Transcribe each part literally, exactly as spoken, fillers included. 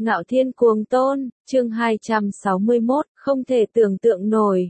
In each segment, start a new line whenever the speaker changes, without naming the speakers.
Ngạo Thiên Cuồng Tôn, chương hai trăm sáu mươi mốt, không thể tưởng tượng nổi.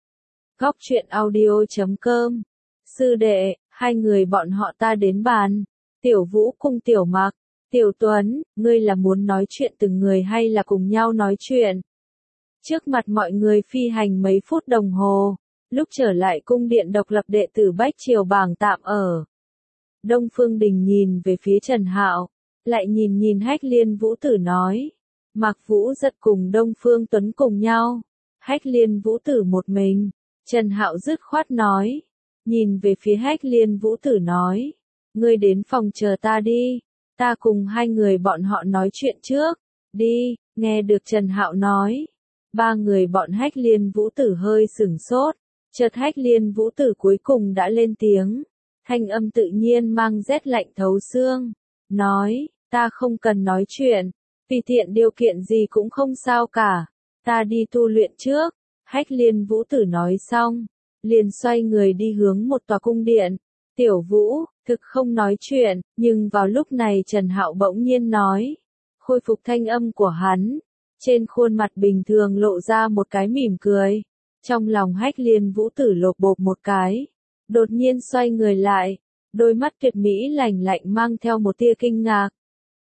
Góc truyện audio chấm com. Sư đệ, hai người bọn họ ta đến bàn. Tiểu Vũ cùng Tiểu Mặc. Tiểu Tuấn, ngươi là muốn nói chuyện từng người hay là cùng nhau nói chuyện? Trước mặt mọi người phi hành mấy phút đồng hồ, lúc trở lại cung điện độc lập đệ tử Bách Triều Bảng tạm ở. Đông Phương Đình nhìn về phía Trần Hạo, lại nhìn nhìn Hách Liên Vũ Tử nói. Mạc Vũ Giật cùng Đông Phương Tuấn cùng nhau, Hách Liên Vũ Tử một mình. Trần Hạo dứt khoát nói, nhìn về phía Hách Liên Vũ Tử nói, ngươi đến phòng chờ ta đi, ta cùng hai người bọn họ nói chuyện trước, đi. Nghe được Trần Hạo nói, ba người bọn Hách Liên Vũ Tử hơi sửng sốt, chợt Hách Liên Vũ Tử cuối cùng đã lên tiếng, thanh âm tự nhiên mang rét lạnh thấu xương, nói, ta không cần nói chuyện, vì tiện điều kiện gì cũng không sao cả, ta đi tu luyện trước. Hách Liên Vũ Tử nói xong, liền xoay người đi hướng một tòa cung điện. Tiểu Vũ, thực không nói chuyện, nhưng vào lúc này Trần Hạo bỗng nhiên nói, khôi phục thanh âm của hắn, trên khuôn mặt bình thường lộ ra một cái mỉm cười. Trong lòng Hách Liên Vũ Tử lột bột một cái, đột nhiên xoay người lại, đôi mắt tuyệt mỹ lạnh lạnh mang theo một tia kinh ngạc.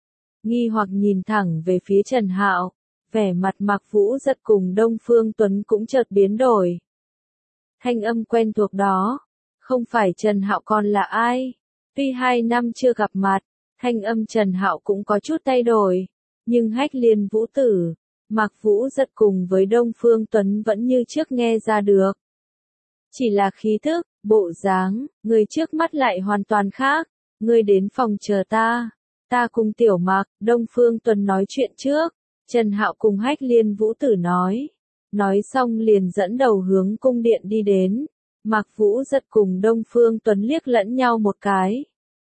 Nghi hoặc nhìn thẳng về phía Trần Hạo, vẻ mặt Mạc Vũ Giật cùng Đông Phương Tuấn cũng chợt biến đổi. Thanh âm quen thuộc đó, không phải Trần Hạo còn là ai? Tuy hai năm chưa gặp mặt, thanh âm Trần Hạo cũng có chút thay đổi, nhưng Hách Liên Vũ Tử, Mạc Vũ Giật cùng với Đông Phương Tuấn vẫn như trước nghe ra được. Chỉ là khí thức, bộ dáng, người trước mắt lại hoàn toàn khác. Ngươi đến phòng chờ ta, ta cùng Tiểu Mặc, Đông Phương Tuấn nói chuyện trước. Trần Hạo cùng Hách Liên Vũ Tử nói. Nói xong liền dẫn đầu hướng cung điện đi đến. Mạc Vũ Giật cùng Đông Phương Tuấn liếc lẫn nhau một cái.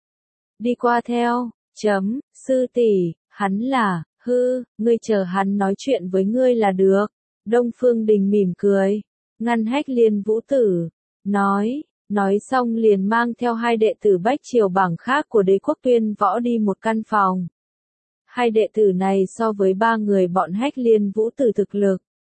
Đi qua theo, chấm, sư tỷ, hắn là, hư, ngươi chờ hắn nói chuyện với ngươi là được. Đông Phương Đình mỉm cười, ngăn Hách Liên Vũ Tử, nói, nói xong liền mang theo hai đệ tử Bách Triều Bảng khác của Đế quốc Tuyên Võ đi một căn phòng. Hai đệ tử này so với ba người bọn Hách Liên Vũ Tử thực lực,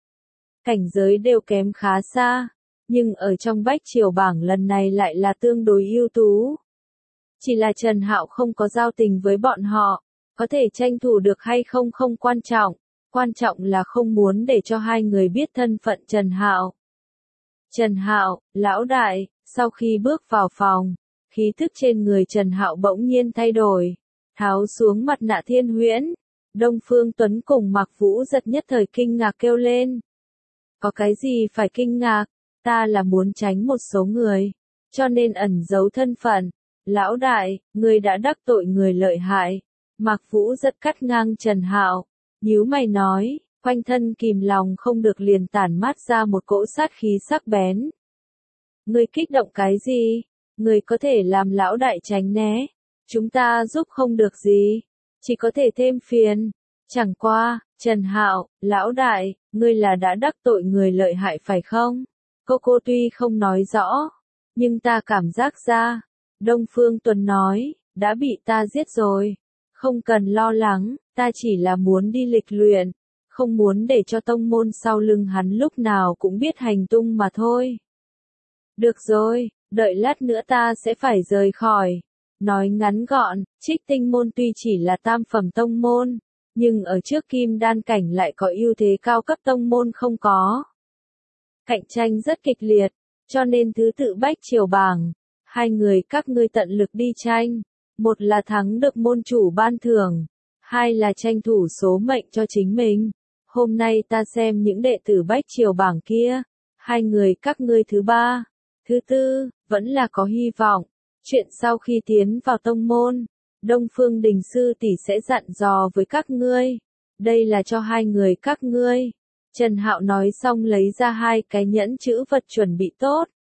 cảnh giới đều kém khá xa, nhưng ở trong Bách Triều Bảng lần này lại là tương đối ưu tú. Chỉ là Trần Hạo không có giao tình với bọn họ, có thể tranh thủ được hay không không quan trọng, quan trọng là không muốn để cho hai người biết thân phận Trần Hạo. Trần Hạo, lão đại, sau khi bước vào phòng, khí thức trên người Trần Hạo bỗng nhiên thay đổi, tháo xuống mặt nạ thiên huyễn. Đông Phương Tuấn cùng Mạc Vũ Giật nhất thời kinh ngạc kêu lên. Có cái gì phải kinh ngạc, ta là muốn tránh một số người, cho nên ẩn giấu thân phận. Lão đại, người đã đắc tội người lợi hại. Mạc Vũ Giật cắt ngang Trần Hạo, nhíu mày nói, quanh thân kìm lòng không được liền tản mát ra một cỗ sát khí sắc bén. Người kích động cái gì? Người có thể làm lão đại tránh né. Chúng ta giúp không được gì, chỉ có thể thêm phiền. Chẳng qua, Trần Hạo, lão đại, ngươi là đã đắc tội người lợi hại phải không? Cô cô tuy không nói rõ, nhưng ta cảm giác ra. Đông Phương Tuấn nói, đã bị ta giết rồi. Không cần lo lắng, ta chỉ là muốn đi lịch luyện, không muốn để cho tông môn sau lưng hắn lúc nào cũng biết hành tung mà thôi. Được rồi, đợi lát nữa ta sẽ phải rời khỏi. Nói ngắn gọn, Trích Tinh môn tuy chỉ là tam phẩm tông môn, nhưng ở trước Kim Đan cảnh lại có ưu thế cao cấp tông môn không có. Cạnh tranh rất kịch liệt, cho nên thứ tự Bách Triều Bảng, hai người các ngươi tận lực đi tranh, một là thắng được môn chủ ban thưởng, hai là tranh thủ số mệnh cho chính mình. Hôm nay ta xem những đệ tử Bách Triều Bảng kia, hai người các ngươi thứ ba, thứ tư, vẫn là có hy vọng. Chuyện sau khi tiến vào tông môn, Đông Phương Đình sư tỷ sẽ dặn dò với các ngươi. Đây là cho hai người các ngươi. Trần Hạo nói xong lấy ra hai cái nhẫn chữ vật chuẩn bị tốt.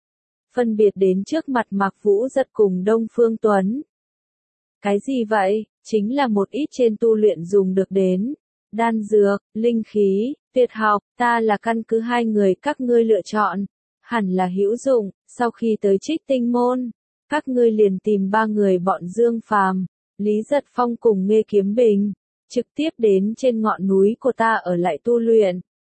Phân biệt đến trước mặt Mạc Vũ Giật cùng Đông Phương Tuấn. Cái gì vậy? Chính là một ít trên tu luyện dùng được đến. Đan dược, linh khí, tuyệt học, ta là căn cứ hai người các ngươi lựa chọn. Hẳn là hữu dụng, sau khi tới Trích Tinh môn. Các ngươi liền tìm ba người bọn Dương Phàm, Lý Giật Phong cùng Nghê Kiếm Bình. trực tiếp đến trên ngọn núi của ta ở lại tu luyện.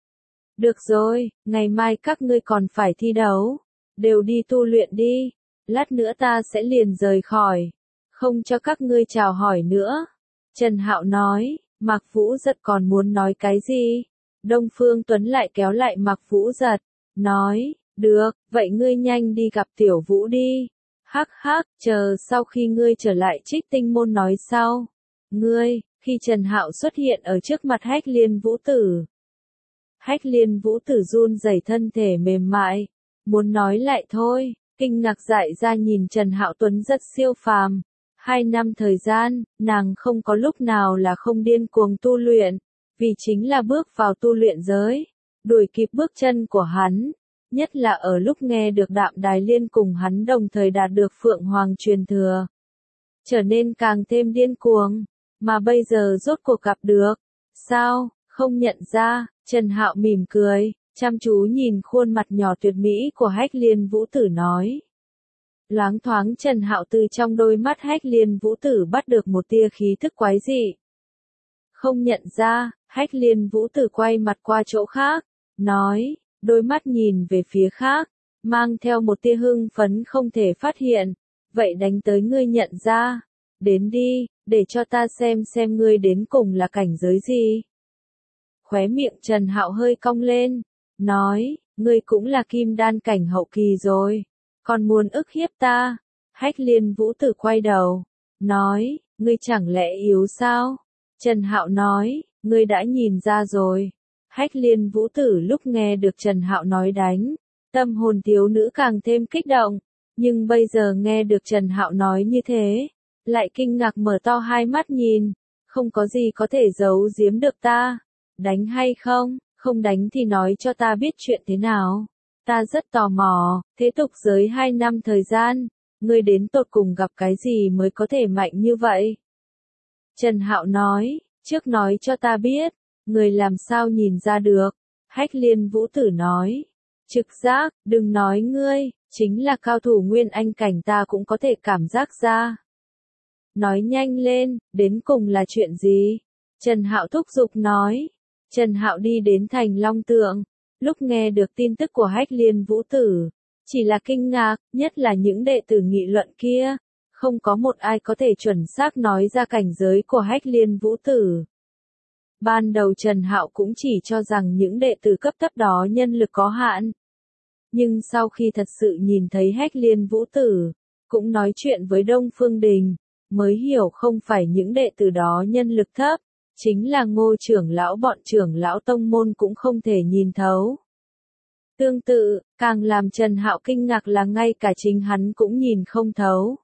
Được rồi, ngày mai các ngươi còn phải thi đấu, đều đi tu luyện đi, lát nữa ta sẽ liền rời khỏi, không cho các ngươi chào hỏi nữa. Trần Hạo nói, Mạc Vũ Giật còn muốn nói cái gì? Đông Phương Tuấn lại kéo lại Mạc Vũ Giật, nói, được, vậy ngươi nhanh đi gặp Tiểu Vũ đi. Hắc hắc, chờ sau khi ngươi trở lại Trích Tinh Môn nói sau. Ngươi, khi Trần Hạo xuất hiện ở trước mặt Hách Liên Vũ Tử. Hách Liên Vũ Tử run rẩy thân thể mềm mại, muốn nói lại thôi, kinh ngạc dại ra nhìn Trần Hạo Tuấn rất siêu phàm. Hai năm thời gian, nàng không có lúc nào là không điên cuồng tu luyện, vì chính là bước vào tu luyện giới, đuổi kịp bước chân của hắn, nhất là ở lúc nghe được Đạm Đài Liên cùng hắn đồng thời đạt được Phượng Hoàng truyền thừa. Trở nên càng thêm điên cuồng, mà bây giờ rốt cuộc gặp được. Sao, không nhận ra, Trần Hạo mỉm cười, chăm chú nhìn khuôn mặt nhỏ tuyệt mỹ của Hách Liên Vũ Tử nói. Loáng thoáng Trần Hạo từ trong đôi mắt Hách Liên Vũ Tử bắt được một tia khí thức quái dị. Không nhận ra, Hách Liên Vũ Tử quay mặt qua chỗ khác, nói, đôi mắt nhìn về phía khác, mang theo một tia hưng phấn không thể phát hiện, vậy đánh tới ngươi nhận ra, đến đi, để cho ta xem xem ngươi đến cùng là cảnh giới gì. Khóe miệng Trần Hạo hơi cong lên, nói, ngươi cũng là kim đan cảnh hậu kỳ rồi, còn muốn ức hiếp ta. Hách Liên Vũ Tử quay đầu, nói, ngươi chẳng lẽ yếu sao? Trần Hạo nói, ngươi đã nhìn ra rồi. Hách Liên Vũ Tử lúc nghe được Trần Hạo nói đánh, tâm hồn thiếu nữ càng thêm kích động, nhưng bây giờ nghe được Trần Hạo nói như thế, lại kinh ngạc mở to hai mắt nhìn, không có gì có thể giấu giếm được ta. Đánh hay không, không đánh thì nói cho ta biết chuyện thế nào. Ta rất tò mò, thế tục giới hai năm thời gian, ngươi đến tột cùng gặp cái gì mới có thể mạnh như vậy? Trần Hạo nói, trước nói cho ta biết, ngươi làm sao nhìn ra được? Hách Liên Vũ Tử nói, trực giác, đừng nói ngươi, chính là cao thủ nguyên anh cảnh ta cũng có thể cảm giác ra. Nói nhanh lên, đến cùng là chuyện gì? Trần Hạo thúc giục nói. Trần Hạo đi đến thành Long Tượng, lúc nghe được tin tức của Hách Liên Vũ Tử, chỉ là kinh ngạc, nhất là những đệ tử nghị luận kia, không có một ai có thể chuẩn xác nói ra cảnh giới của Hách Liên Vũ Tử. Ban đầu Trần Hạo cũng chỉ cho rằng những đệ tử cấp thấp đó nhân lực có hạn. Nhưng sau khi thật sự nhìn thấy Hách Liên Vũ Tử, cũng nói chuyện với Đông Phương Đình, mới hiểu không phải những đệ tử đó nhân lực thấp, chính là Ngô trưởng lão bọn trưởng lão tông môn cũng không thể nhìn thấu. Tương tự, càng làm Trần Hạo kinh ngạc là ngay cả chính hắn cũng nhìn không thấu.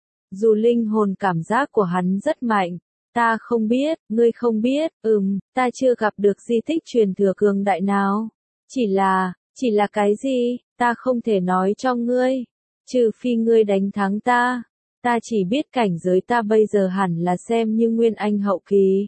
Dù linh hồn cảm giác của hắn rất mạnh, ta không biết, ngươi không biết, ừm, ta chưa gặp được di tích truyền thừa cường đại nào. Chỉ là, chỉ là cái gì, ta không thể nói cho ngươi, trừ phi ngươi đánh thắng ta. Ta chỉ biết cảnh giới ta bây giờ hẳn là xem như nguyên anh hậu kỳ.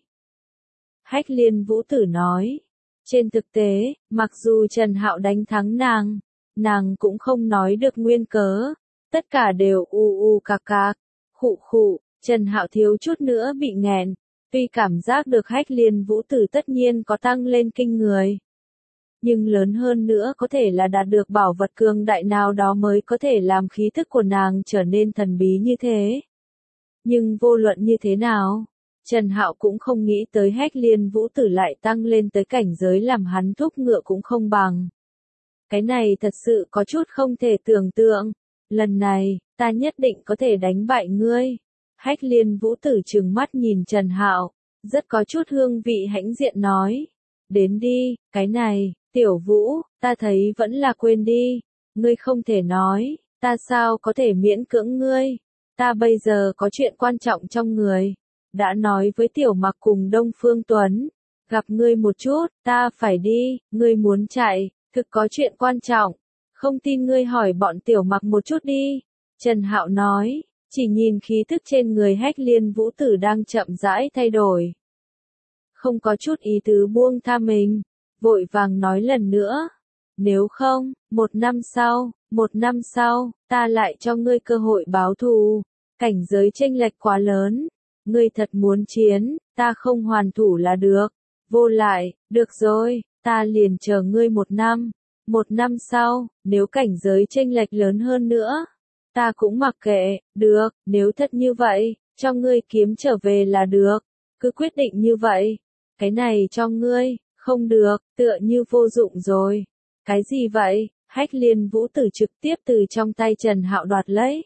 Hách Liên Vũ Tử nói, trên thực tế, mặc dù Trần Hạo đánh thắng nàng, nàng cũng không nói được nguyên cớ, tất cả đều u u cạc cạc, khụ khụ, Trần Hạo thiếu chút nữa bị nghẹn, tuy cảm giác được Hách Liên Vũ Tử tất nhiên có tăng lên kinh người. Nhưng lớn hơn nữa có thể là đạt được bảo vật cường đại nào đó mới có thể làm khí thức của nàng trở nên thần bí như thế. Nhưng vô luận như thế nào, Trần Hạo cũng không nghĩ tới Hách Liên Vũ Tử lại tăng lên tới cảnh giới làm hắn thúc ngựa cũng không bằng. Cái này thật sự có chút không thể tưởng tượng. Lần này, ta nhất định có thể đánh bại ngươi. Hách Liên Vũ Tử trừng mắt nhìn Trần Hạo, rất có chút hương vị hãnh diện nói. Đến đi, cái này, Tiểu Vũ, ta thấy vẫn là quên đi. Ngươi không thể nói, ta sao có thể miễn cưỡng ngươi. Ta bây giờ có chuyện quan trọng trong người. Đã nói với Tiểu Mặc cùng Đông Phương Tuấn, gặp ngươi một chút, ta phải đi, ngươi muốn chạy, thực có chuyện quan trọng, không tin ngươi hỏi bọn Tiểu Mặc một chút đi. Trần Hạo nói, chỉ nhìn khí thức trên người Hách Liên Vũ Tử đang chậm rãi thay đổi. Không có chút ý tứ buông tha mình, vội vàng nói lần nữa, nếu không, một năm sau, một năm sau, ta lại cho ngươi cơ hội báo thù, cảnh giới chênh lệch quá lớn. Ngươi thật muốn chiến, ta ta không hoàn thủ là được. Vô lại, được rồi, ta liền chờ ngươi một năm. Một năm sau, nếu cảnh giới chênh lệch lớn hơn nữa, ta cũng mặc kệ, được, nếu thật như vậy, cho ngươi kiếm trở về là được. Cứ quyết định như vậy. Cái này cho ngươi, không được, tựa như vô dụng rồi. Cái gì vậy? Hách Liên Vũ Tử trực tiếp từ trong tay Trần Hạo đoạt lấy.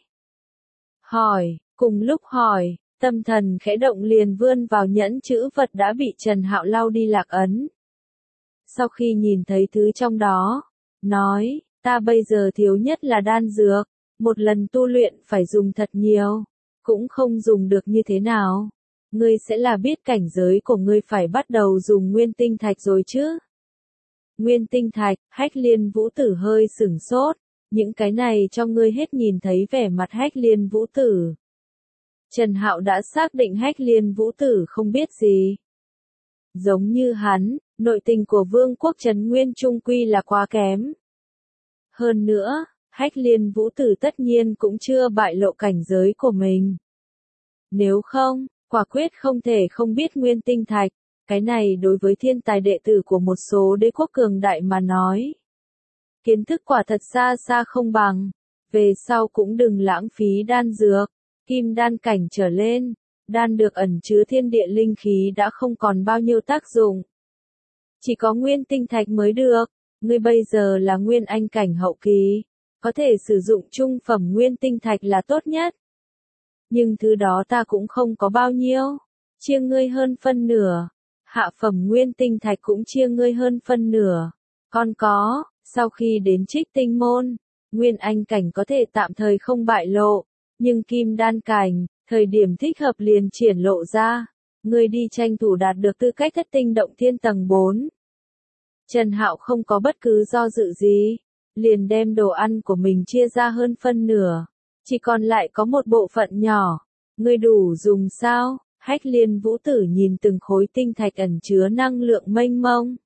Hỏi, cùng lúc hỏi, tâm thần khẽ động liền vươn vào nhẫn chữ vật đã bị Trần Hạo lau đi lạc ấn. Sau khi nhìn thấy thứ trong đó, nói, ta bây giờ thiếu nhất là đan dược, một lần tu luyện phải dùng thật nhiều, cũng không dùng được như thế nào. Ngươi sẽ là biết cảnh giới của ngươi phải bắt đầu dùng nguyên tinh thạch rồi chứ. Nguyên tinh thạch, Hách Liên Vũ Tử hơi sửng sốt, những cái này cho ngươi hết nhìn thấy vẻ mặt Hách Liên Vũ Tử. Trần Hạo đã xác định Hách Liên Vũ Tử không biết gì. Giống như hắn, nội tình của Vương quốc Trần Nguyên trung quy là quá kém. Hơn nữa, Hách Liên Vũ Tử tất nhiên cũng chưa bại lộ cảnh giới của mình. Nếu không, quả quyết không thể không biết nguyên tinh thạch, cái này đối với thiên tài đệ tử của một số đế quốc cường đại mà nói. Kiến thức quả thật xa xa không bằng, về sau cũng đừng lãng phí đan dược, kim đan cảnh trở lên, đan được ẩn chứa thiên địa linh khí đã không còn bao nhiêu tác dụng. Chỉ có nguyên tinh thạch mới được, ngươi bây giờ là nguyên anh cảnh hậu kỳ, có thể sử dụng trung phẩm nguyên tinh thạch là tốt nhất. Nhưng thứ đó ta cũng không có bao nhiêu, chia ngươi hơn phân nửa, hạ phẩm nguyên tinh thạch cũng chia ngươi hơn phân nửa. Còn có, sau khi đến Trích Tinh môn, nguyên anh cảnh có thể tạm thời không bại lộ, nhưng kim đan cảnh, thời điểm thích hợp liền triển lộ ra, ngươi đi tranh thủ đạt được tư cách thất tinh động thiên tầng bốn. Trần Hạo không có bất cứ do dự gì, liền đem đồ ăn của mình chia ra hơn phân nửa, chỉ còn lại có một bộ phận nhỏ. Ngươi đủ dùng sao? Hách Liên Vũ Tử nhìn từng khối tinh thạch ẩn chứa năng lượng mênh mông.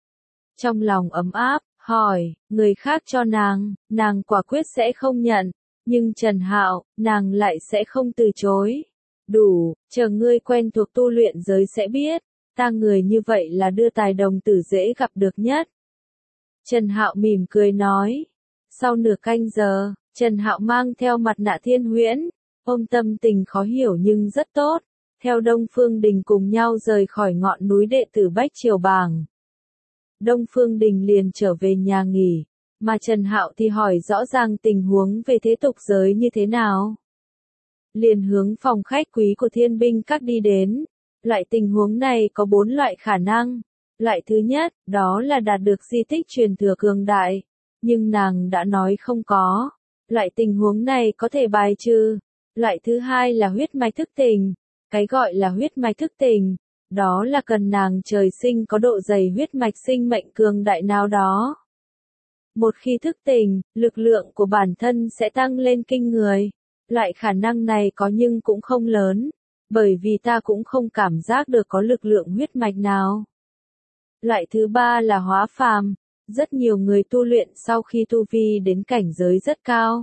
Trong lòng ấm áp, hỏi, người khác cho nàng, nàng quả quyết sẽ không nhận, nhưng Trần Hạo, nàng lại sẽ không từ chối. Đủ, chờ ngươi quen thuộc tu luyện giới sẽ biết, ta người như vậy là đưa tài đồng tử dễ gặp được nhất. Trần Hạo mỉm cười nói. Sau nửa canh giờ, Trần Hạo mang theo mặt nạ thiên huyễn, ôm tâm tình khó hiểu nhưng rất tốt, theo Đông Phương Đình cùng nhau rời khỏi ngọn núi đệ tử Bách Triều Bàng. Đông Phương Đình liền trở về nhà nghỉ, mà Trần Hạo thì hỏi rõ ràng tình huống về thế tục giới như thế nào. Liền hướng phòng khách quý của Thiên Binh Các đi đến. Loại tình huống này có bốn loại khả năng. Loại thứ nhất, đó là đạt được di tích truyền thừa cường đại, nhưng nàng đã nói không có. Loại tình huống này có thể bài trừ. Loại thứ hai là huyết mạch thức tỉnh. Cái gọi là huyết mạch thức tỉnh, đó là cần nàng trời sinh có độ dày huyết mạch sinh mệnh cường đại nào đó. Một khi thức tỉnh, lực lượng của bản thân sẽ tăng lên kinh người. Loại khả năng này có nhưng cũng không lớn, bởi vì ta cũng không cảm giác được có lực lượng huyết mạch nào. Loại thứ ba là hóa phàm, rất nhiều người tu luyện sau khi tu vi đến cảnh giới rất cao,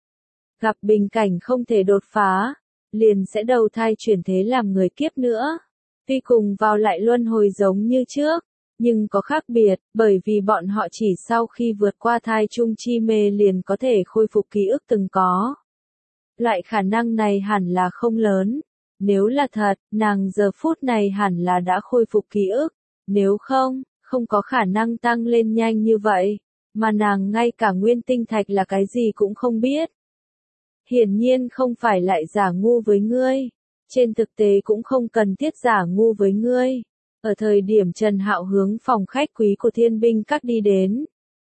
gặp bình cảnh không thể đột phá, liền sẽ đầu thai chuyển thế làm người kiếp nữa. Tuy cùng vào lại luân hồi giống như trước, nhưng có khác biệt, bởi vì bọn họ chỉ sau khi vượt qua thai chung chi mê liền có thể khôi phục ký ức từng có. Loại khả năng này hẳn là không lớn. Nếu là thật, nàng giờ phút này hẳn là đã khôi phục ký ức. Nếu không, không có khả năng tăng lên nhanh như vậy. Mà nàng ngay cả nguyên tinh thạch là cái gì cũng không biết. Hiển nhiên không phải lại giả ngu với ngươi. Trên thực tế cũng không cần thiết giả ngu với ngươi. Ở thời điểm Trần Hạo hướng phòng khách quý của Thiên Binh Các đi đến,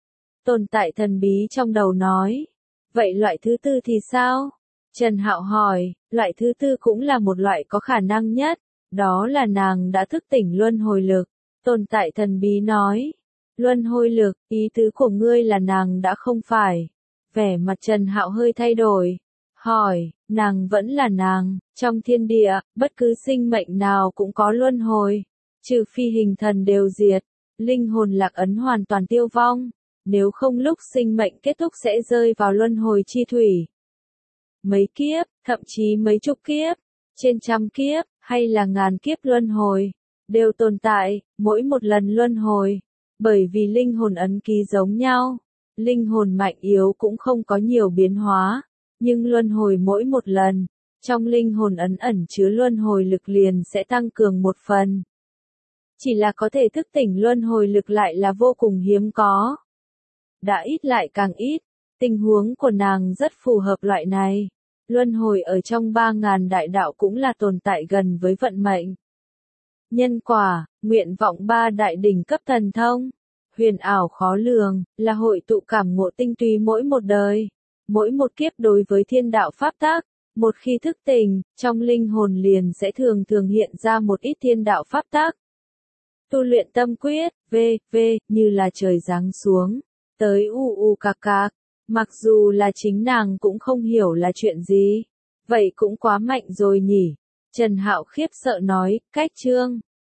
tồn tại thần bí trong đầu nói. Vậy loại thứ tư thì sao? Trần Hạo hỏi, loại thứ tư cũng là một loại có khả năng nhất, đó là nàng đã thức tỉnh luân hồi lực. Tồn tại thần bí nói, luân hồi lực, ý tứ của ngươi là nàng đã không phải. Vẻ mặt Trần Hạo hơi thay đổi, hỏi, nàng vẫn là nàng, trong thiên địa, bất cứ sinh mệnh nào cũng có luân hồi, trừ phi hình thần đều diệt, linh hồn lạc ấn hoàn toàn tiêu vong, nếu không lúc sinh mệnh kết thúc sẽ rơi vào luân hồi chi thủy. Mấy kiếp, thậm chí mấy chục kiếp, trên trăm kiếp, hay là ngàn kiếp luân hồi, đều tồn tại, mỗi một lần luân hồi. Bởi vì linh hồn ấn ký giống nhau, linh hồn mạnh yếu cũng không có nhiều biến hóa, nhưng luân hồi mỗi một lần, trong linh hồn ấn ẩn chứa luân hồi lực liền sẽ tăng cường một phần. Chỉ là có thể thức tỉnh luân hồi lực lại là vô cùng hiếm có. Đã ít lại càng ít, tình huống của nàng rất phù hợp loại này. Luân hồi ở trong ba ngàn đại đạo cũng là tồn tại gần với vận mệnh. Nhân quả, nguyện vọng ba đại đỉnh cấp thần thông, huyền ảo khó lường, là hội tụ cảm ngộ tinh túy mỗi một đời, mỗi một kiếp đối với thiên đạo pháp tắc. Một khi thức tỉnh, trong linh hồn liền sẽ thường thường hiện ra một ít thiên đạo pháp tắc. Tu luyện tâm quyết, v, v, như là trời giáng xuống, tới u u cạc cạc, mặc dù là chính nàng cũng không hiểu là chuyện gì. Vậy cũng quá mạnh rồi nhỉ. Trần Hạo khiếp sợ nói, cách chương.